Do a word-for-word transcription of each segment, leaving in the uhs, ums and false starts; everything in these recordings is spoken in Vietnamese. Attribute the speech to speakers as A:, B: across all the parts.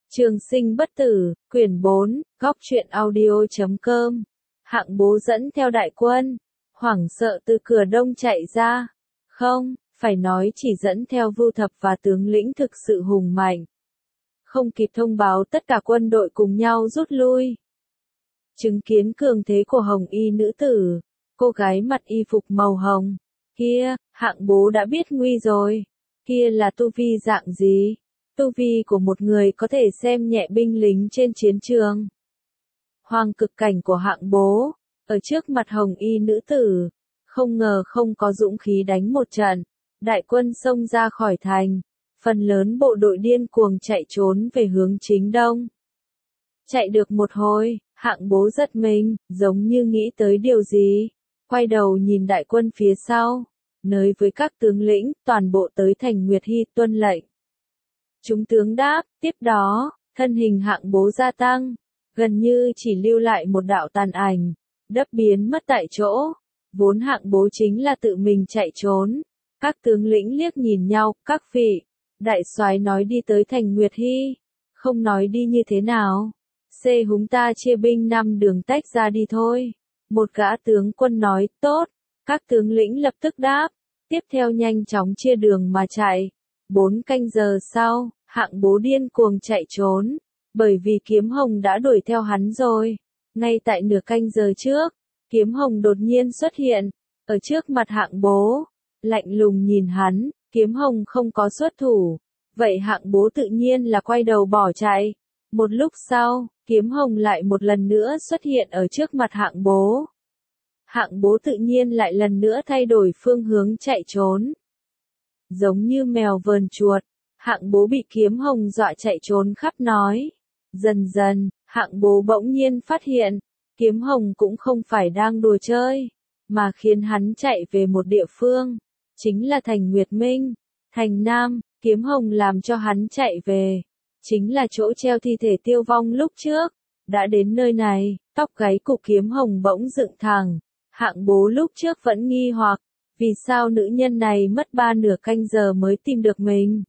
A: Trường sinh bất tử, quyển bốn, góc truyện audio chấm com. Hạng Bố dẫn theo đại quân, hoảng sợ từ cửa đông chạy ra. Không, phải nói chỉ dẫn theo Vưu Thập và tướng lĩnh thực sự hùng mạnh. Không kịp thông báo tất cả quân đội cùng nhau rút lui. Chứng kiến cường thế của hồng y nữ tử, cô gái mặc y phục màu hồng. Kia, Hạng Bố đã biết nguy rồi. Kia là tu vi dạng gì? Tu vi của một người có thể xem nhẹ binh lính trên chiến trường. Hoàng cực cảnh của Hạng Bố, ở trước mặt hồng y nữ tử, không ngờ không có dũng khí đánh một trận. Đại quân xông ra khỏi thành, phần lớn bộ đội điên cuồng chạy trốn về hướng chính đông. Chạy được một hồi, Hạng Bố giật mình, giống như nghĩ tới điều gì. Quay đầu nhìn đại quân phía sau, nói với các tướng lĩnh, toàn bộ tới thành Nguyệt Hy tuân lệnh. Chúng tướng đáp, tiếp đó, thân hình Hạng Bố gia tăng, gần như chỉ lưu lại một đạo tàn ảnh, đấp biến mất tại chỗ. Vốn Hạng Bố chính là tự mình chạy trốn. Các tướng lĩnh liếc nhìn nhau, các vị, đại soái nói đi tới thành Nguyệt Hy, không nói đi như thế nào. Xê húng ta chia binh năm đường tách ra đi thôi. Một gã tướng quân nói, tốt. Các tướng lĩnh lập tức đáp, tiếp theo nhanh chóng chia đường mà chạy. Bốn canh giờ sau, Hạng Bố điên cuồng chạy trốn, bởi vì Kiếm Hồng đã đuổi theo hắn rồi. Ngay tại nửa canh giờ trước, Kiếm Hồng đột nhiên xuất hiện, ở trước mặt Hạng Bố, lạnh lùng nhìn hắn. Kiếm Hồng không có xuất thủ, vậy Hạng Bố tự nhiên là quay đầu bỏ chạy. Một lúc sau, Kiếm Hồng lại một lần nữa xuất hiện ở trước mặt Hạng Bố. Hạng Bố tự nhiên lại lần nữa thay đổi phương hướng chạy trốn. Giống như mèo vờn chuột, Hạng Bố bị Kiếm Hồng dọa chạy trốn khắp nói. Dần dần, Hạng Bố bỗng nhiên phát hiện, Kiếm Hồng cũng không phải đang đùa chơi, mà khiến hắn chạy về một địa phương, chính là thành Nguyệt Minh, thành Nam. Kiếm Hồng làm cho hắn chạy về, chính là chỗ treo thi thể Tiêu Vong lúc trước. Đã đến nơi này, tóc gáy của Kiếm Hồng bỗng dựng thẳng. Hạng Bố lúc trước vẫn nghi hoặc, vì sao nữ nhân này mất ba nửa canh giờ mới tìm được mình.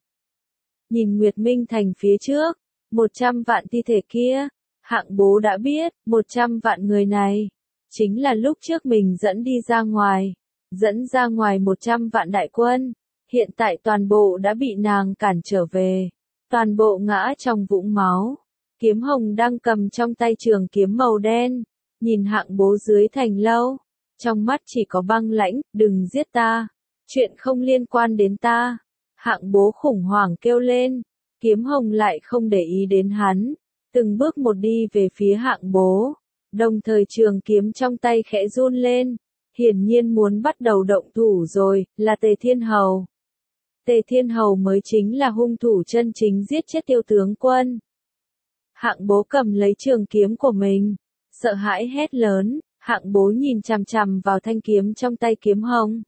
A: Nhìn Nguyệt Minh thành phía trước, một trăm vạn thi thể kia, Hạng Bố đã biết, một trăm vạn người này, chính là lúc trước mình dẫn đi ra ngoài, dẫn ra ngoài một trăm vạn đại quân, hiện tại toàn bộ đã bị nàng cản trở về, toàn bộ ngã trong vũng máu. Kiếm Hồng đang cầm trong tay trường kiếm màu đen, nhìn Hạng Bố dưới thành lâu, trong mắt chỉ có băng lãnh, đừng giết ta, chuyện không liên quan đến ta. Hạng Bố khủng hoảng kêu lên, Kiếm Hồng lại không để ý đến hắn, từng bước một đi về phía Hạng Bố, đồng thời trường kiếm trong tay khẽ run lên, hiển nhiên muốn bắt đầu động thủ rồi, là Tề Thiên Hầu. Tề Thiên Hầu mới chính là hung thủ chân chính giết chết Tiêu tướng quân. Hạng Bố cầm lấy trường kiếm của mình, sợ hãi hét lớn. Hạng Bố nhìn chằm chằm vào thanh kiếm trong tay Kiếm Hồng.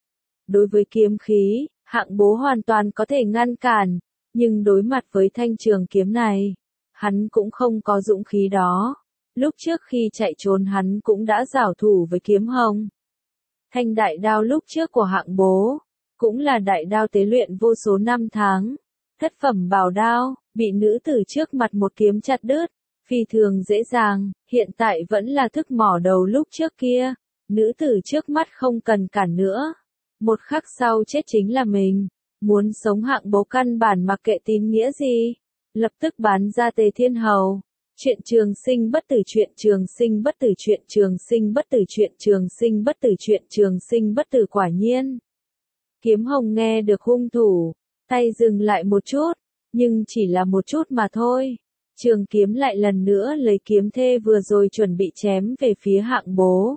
A: Đối với kiếm khí, Hạng Bố hoàn toàn có thể ngăn cản, nhưng đối mặt với thanh trường kiếm này, hắn cũng không có dũng khí đó. Lúc trước khi chạy trốn hắn cũng đã giảo thủ với Kiếm Hồng. Thanh đại đao lúc trước của Hạng Bố, cũng là đại đao tế luyện vô số năm tháng. Thất phẩm bảo đao, bị nữ tử trước mặt một kiếm chặt đứt. Phi thường dễ dàng, hiện tại vẫn là thức mỏ đầu lúc trước kia. Nữ tử trước mắt không cần cản nữa. Một khắc sau chết chính là mình. Muốn sống Hạng Bố căn bản mặc kệ tín nghĩa gì. Lập tức bán ra Tề Thiên Hầu. Chuyện trường sinh bất tử, chuyện trường sinh bất tử, chuyện trường sinh bất tử, chuyện trường sinh bất tử, chuyện trường sinh bất tử. Quả nhiên. Kiếm Hồng nghe được hung thủ, tay dừng lại một chút, nhưng chỉ là một chút mà thôi. Trường kiếm lại lần nữa lấy kiếm thê vừa rồi chuẩn bị chém về phía Hạng Bố.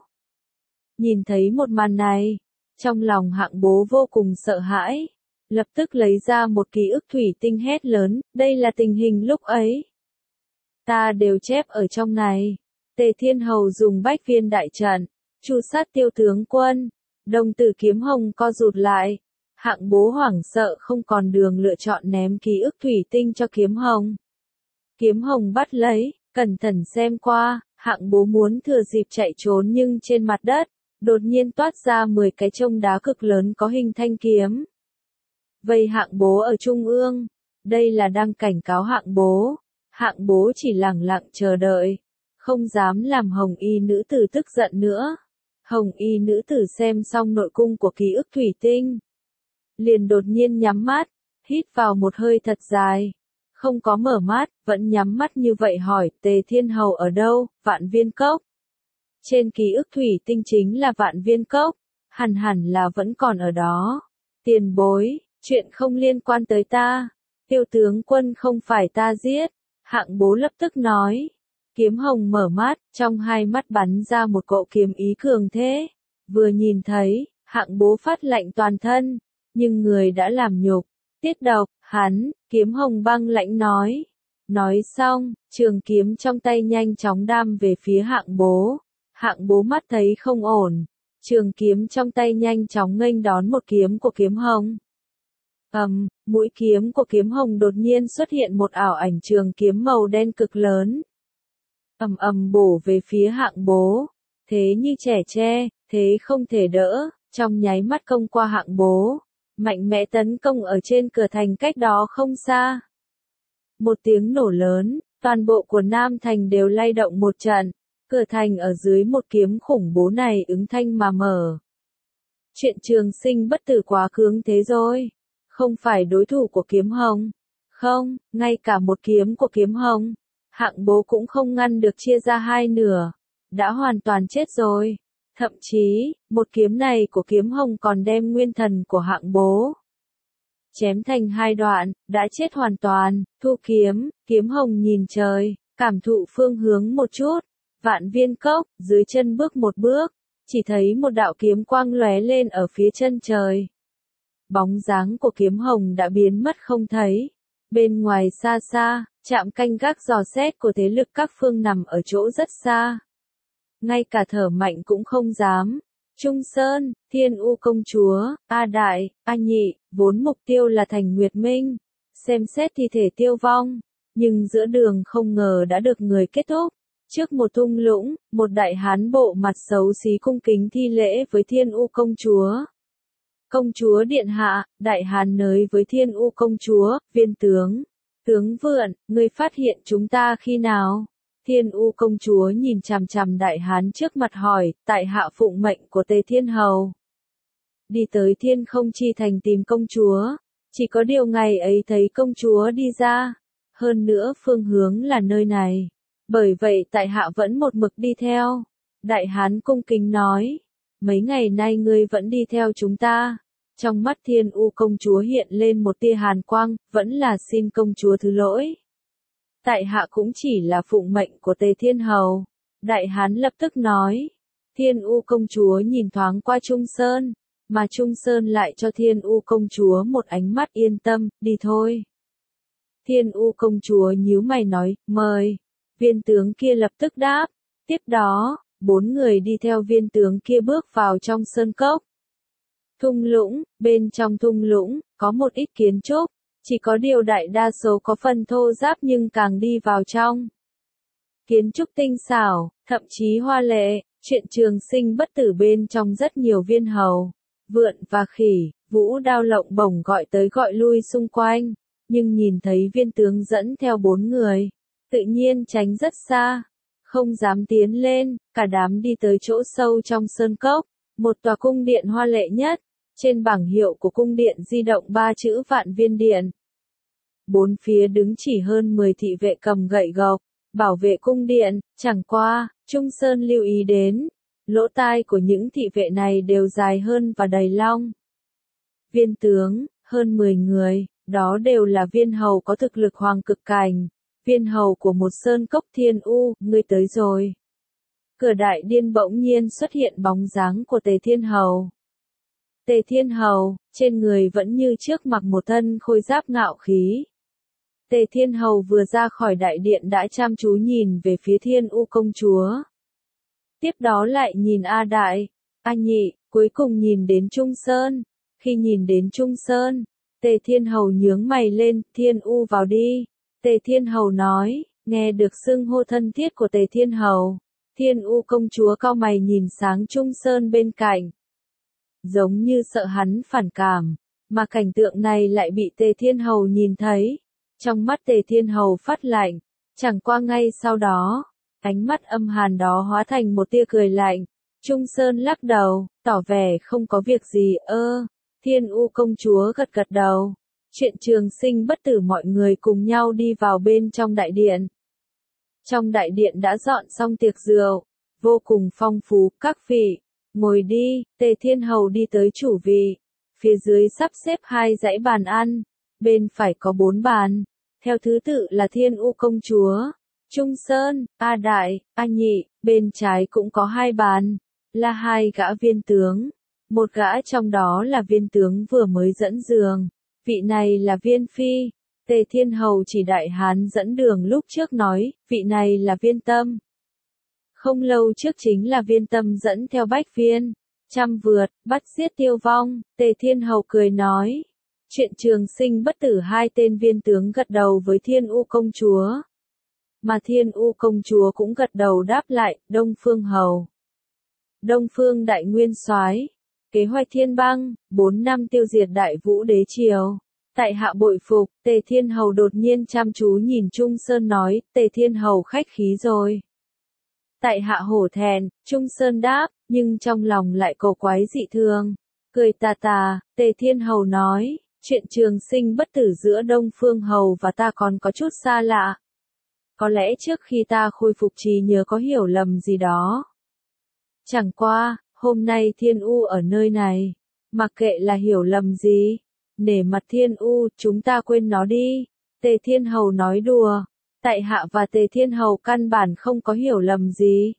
A: Nhìn thấy một màn này, trong lòng Hạng Bố vô cùng sợ hãi, lập tức lấy ra một ký ức thủy tinh hét lớn, đây là tình hình lúc ấy. Ta đều chép ở trong này. Tề Thiên Hầu dùng bách viên đại trận, tru sát Tiêu tướng quân, đồng tử Kiếm Hồng co rụt lại. Hạng Bố hoảng sợ không còn đường lựa chọn ném ký ức thủy tinh cho Kiếm Hồng. Kiếm Hồng bắt lấy, cẩn thận xem qua, Hạng Bố muốn thừa dịp chạy trốn nhưng trên mặt đất, đột nhiên toát ra mười cái chông đá cực lớn có hình thanh kiếm. Vây Hạng Bố ở trung ương, đây là đang cảnh cáo Hạng Bố. Hạng Bố chỉ lẳng lặng chờ đợi, không dám làm Hồng Y nữ tử tức giận nữa. Hồng Y nữ tử xem xong nội cung của ký ức thủy tinh, liền đột nhiên nhắm mắt, hít vào một hơi thật dài, không có mở mắt, vẫn nhắm mắt như vậy hỏi, Tề Thiên Hầu ở đâu? Vạn Viên Cốc. Trên ký ức thủy tinh chính là Vạn Viên Cốc, hẳn hẳn là vẫn còn ở đó. Tiền bối, chuyện không liên quan tới ta, Tiêu tướng quân không phải ta giết. Hạng Bố lập tức nói. Kiếm Hồng mở mắt, trong hai mắt bắn ra một cỗ kiếm ý cường thế. Vừa nhìn thấy, Hạng Bố phát lạnh toàn thân, nhưng người đã làm nhục. Tiết độc, hắn, Kiếm Hồng băng lãnh nói. Nói xong, trường kiếm trong tay nhanh chóng đâm về phía Hạng Bố. Hạng Bố mắt thấy không ổn, trường kiếm trong tay nhanh chóng nghênh đón một kiếm của Kiếm Hồng. Ầm, um, mũi kiếm của Kiếm Hồng đột nhiên xuất hiện một ảo ảnh trường kiếm màu đen cực lớn. Ầm ầm bổ về phía Hạng Bố, thế như trẻ tre, thế không thể đỡ, trong nháy mắt công qua Hạng Bố, mạnh mẽ tấn công ở trên cửa thành cách đó không xa. Một tiếng nổ lớn, toàn bộ của Nam Thành đều lay động một trận, cửa thành ở dưới một kiếm khủng bố này ứng thanh mà mở. Chuyện Trường Sinh bất tử quá cứng thế rồi, không phải đối thủ của Kiếm Hồng, không, ngay cả một kiếm của Kiếm Hồng, Hạng Bố cũng không ngăn được chia ra hai nửa, đã hoàn toàn chết rồi. Thậm chí, một kiếm này của Kiếm Hồng còn đem nguyên thần của Hạng Bố chém thành hai đoạn, đã chết hoàn toàn. Thu kiếm, Kiếm Hồng nhìn trời, cảm thụ phương hướng một chút, Vạn Viên Cốc, dưới chân bước một bước, chỉ thấy một đạo kiếm quang lóe lên ở phía chân trời. Bóng dáng của Kiếm Hồng đã biến mất không thấy. Bên ngoài xa xa, trạm canh gác dò xét của thế lực các phương nằm ở chỗ rất xa. Ngay cả thở mạnh cũng không dám. Trung Sơn, Thiên U công chúa, A Đại, A Nhị, vốn mục tiêu là thành Nguyệt Minh, xem xét thi thể tiêu vong, nhưng giữa đường không ngờ đã được người kết thúc. Trước một thung lũng, một đại hán bộ mặt xấu xí cung kính thi lễ với Thiên U công chúa. Công chúa điện hạ, đại hán nới với Thiên U công chúa, viên tướng. Tướng vượn, ngươi phát hiện chúng ta khi nào? Thiên U công chúa nhìn chằm chằm đại hán trước mặt hỏi, tại hạ phụng mệnh của Tề Thiên Hầu. Đi tới Thiên Không Chi thành tìm công chúa, chỉ có điều ngày ấy thấy công chúa đi ra, hơn nữa phương hướng là nơi này, bởi vậy tại hạ vẫn một mực đi theo. Đại hán cung kính nói, mấy ngày nay ngươi vẫn đi theo chúng ta. Trong mắt Thiên U công chúa hiện lên một tia hàn quang, vẫn là xin công chúa thứ lỗi. Tại hạ cũng chỉ là phụng mệnh của Tề Thiên Hầu. Đại hán lập tức nói. Thiên U công chúa nhìn thoáng qua Trung Sơn, mà Trung Sơn lại cho Thiên U công chúa một ánh mắt yên tâm, đi thôi. Thiên U công chúa nhíu mày nói, mời. Viên tướng kia lập tức đáp. Tiếp đó, bốn người đi theo viên tướng kia bước vào trong sơn cốc. Thung lũng, bên trong thung lũng, có một ít kiến trúc, chỉ có điều đại đa số có phần thô ráp nhưng càng đi vào trong. Kiến trúc tinh xảo, thậm chí hoa lệ, chuyện Trường Sinh bất tử bên trong rất nhiều viên hầu, vượn và khỉ, vũ đao lộng bổng gọi tới gọi lui xung quanh, nhưng nhìn thấy viên tướng dẫn theo bốn người, tự nhiên tránh rất xa, không dám tiến lên, cả đám đi tới chỗ sâu trong sơn cốc, một tòa cung điện hoa lệ nhất. Trên bảng hiệu của cung điện di động ba chữ Vạn Viên Điện. Bốn phía đứng chỉ hơn mười thị vệ cầm gậy gộc, bảo vệ cung điện, chẳng qua, Trung Sơn lưu ý đến, lỗ tai của những thị vệ này đều dài hơn và đầy long. Viên tướng, hơn mười người, đó đều là viên hầu có thực lực hoàng cực cảnh, viên hầu của một sơn cốc Thiên U, ngươi tới rồi. Cửa đại điên bỗng nhiên xuất hiện bóng dáng của Tề Thiên Hầu. Tề Thiên Hầu, trên người vẫn như trước mặc một thân khôi giáp ngạo khí. Tề Thiên Hầu vừa ra khỏi đại điện đã chăm chú nhìn về phía Thiên U công chúa. Tiếp đó lại nhìn A Đại, A Nhị, cuối cùng nhìn đến Trung Sơn. Khi nhìn đến Trung Sơn, Tề Thiên Hầu nhướng mày lên, Thiên U vào đi. Tề Thiên Hầu nói, nghe được xưng hô thân thiết của Tề Thiên Hầu. Thiên U công chúa cau mày nhìn sáng Trung Sơn bên cạnh. Giống như sợ hắn phản cảm, mà cảnh tượng này lại bị Tề Thiên Hầu nhìn thấy. Trong mắt Tề Thiên Hầu phát lạnh, Chẳng qua ngay sau đó, ánh mắt âm hàn đó hóa thành một tia cười lạnh. Trung Sơn lắc đầu, tỏ vẻ không có việc gì. Ơ, Thiên U công chúa gật gật đầu. Chuyện trường sinh bất tử, mọi người cùng nhau đi vào bên trong đại điện. Trong đại điện đã dọn xong tiệc rượu, vô cùng phong phú. Các vị, ngồi đi. Tề Thiên Hầu đi tới chủ vị. Phía dưới sắp xếp hai dãy bàn ăn, bên phải có bốn bàn, theo thứ tự là Thiên U công chúa, Trung Sơn, A Đại, A Nhị. Bên trái cũng có hai bàn, là hai gã viên tướng. Một gã trong đó là viên tướng vừa mới dẫn giường, vị này là viên phi. Tề Thiên Hầu chỉ Đại Hán dẫn đường lúc trước nói, vị này là viên tâm. Không lâu trước chính là viên tâm dẫn theo bách viên, trăm vượt, bắt giết tiêu vong. Tề Thiên Hầu cười nói, chuyện trường sinh bất tử. Hai tên viên tướng gật đầu với Thiên U công chúa, mà Thiên U công chúa cũng gật đầu đáp lại. Đông Phương Hầu, Đông Phương Đại Nguyên Soái, kế hoạch thiên băng, bốn năm tiêu diệt Đại Vũ Đế Triều. Tại hạ bội phục. Tề Thiên Hầu đột nhiên chăm chú nhìn Trung Sơn nói, Tề Thiên Hầu khách khí rồi. Tại hạ hổ thẹn. Trung Sơn đáp, nhưng trong lòng lại cổ quái dị thường. Cười tà tà, Tề Thiên Hầu nói, chuyện trường sinh bất tử giữa Đông Phương Hầu và ta còn có chút xa lạ. Có lẽ trước khi ta khôi phục trí nhớ có hiểu lầm gì đó. Chẳng qua, hôm nay Thiên U ở nơi này, mặc kệ là hiểu lầm gì, nể mặt Thiên U, chúng ta quên nó đi. Tề Thiên Hầu nói đùa, tại hạ và Tề Thiên Hầu căn bản không có hiểu lầm gì.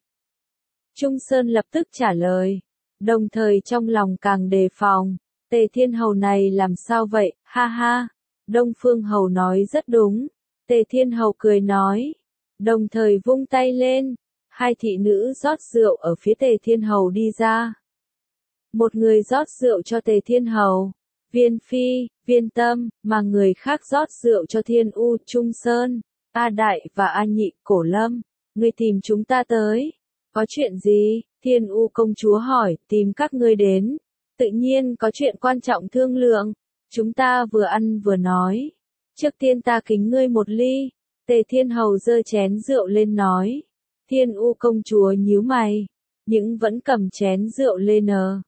A: Trung Sơn lập tức trả lời, đồng thời trong lòng càng đề phòng. Tề Thiên Hầu này làm sao vậy, ha ha. Đông Phương Hầu nói rất đúng. Tề Thiên Hầu cười nói, đồng thời vung tay lên. Hai thị nữ rót rượu ở phía Tề Thiên Hầu đi ra. Một người rót rượu cho Tề Thiên Hầu, Viên Phi, Viên Tâm, mà người khác rót rượu cho Thiên U, Trung Sơn, A Đại và A Nhị. Cổ Lâm, ngươi tìm chúng ta tới. Có chuyện gì? Thiên U công chúa hỏi. Tìm các ngươi đến, tự nhiên có chuyện quan trọng thương lượng. Chúng ta vừa ăn vừa nói. Trước tiên ta kính ngươi một ly. Tề Thiên Hầu giơ chén rượu lên nói. Thiên U công chúa nhíu mày, nhưng vẫn cầm chén rượu lên.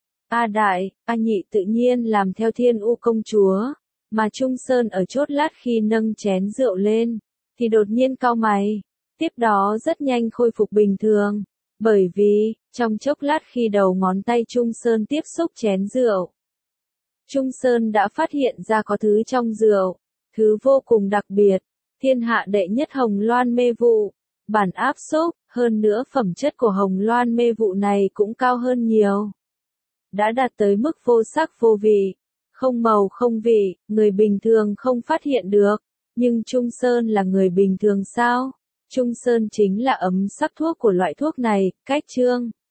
A: A Đại, A Nhị tự nhiên làm theo Thiên U công chúa, mà Trung Sơn ở chốt lát khi nâng chén rượu lên, thì đột nhiên cau mày, tiếp đó rất nhanh khôi phục bình thường, bởi vì, trong chốc lát khi đầu ngón tay Trung Sơn tiếp xúc chén rượu, Trung Sơn đã phát hiện ra có thứ trong rượu, thứ vô cùng đặc biệt, thiên hạ đệ nhất hồng loan mê vụ, bản áp xúc, hơn nữa phẩm chất của hồng loan mê vụ này cũng cao hơn nhiều. Đã đạt tới mức vô sắc vô vị, không màu không vị, người bình thường không phát hiện được. Nhưng Trung Sơn là người bình thường sao? Trung Sơn chính là ấm sắc thuốc của loại thuốc này. Cách chương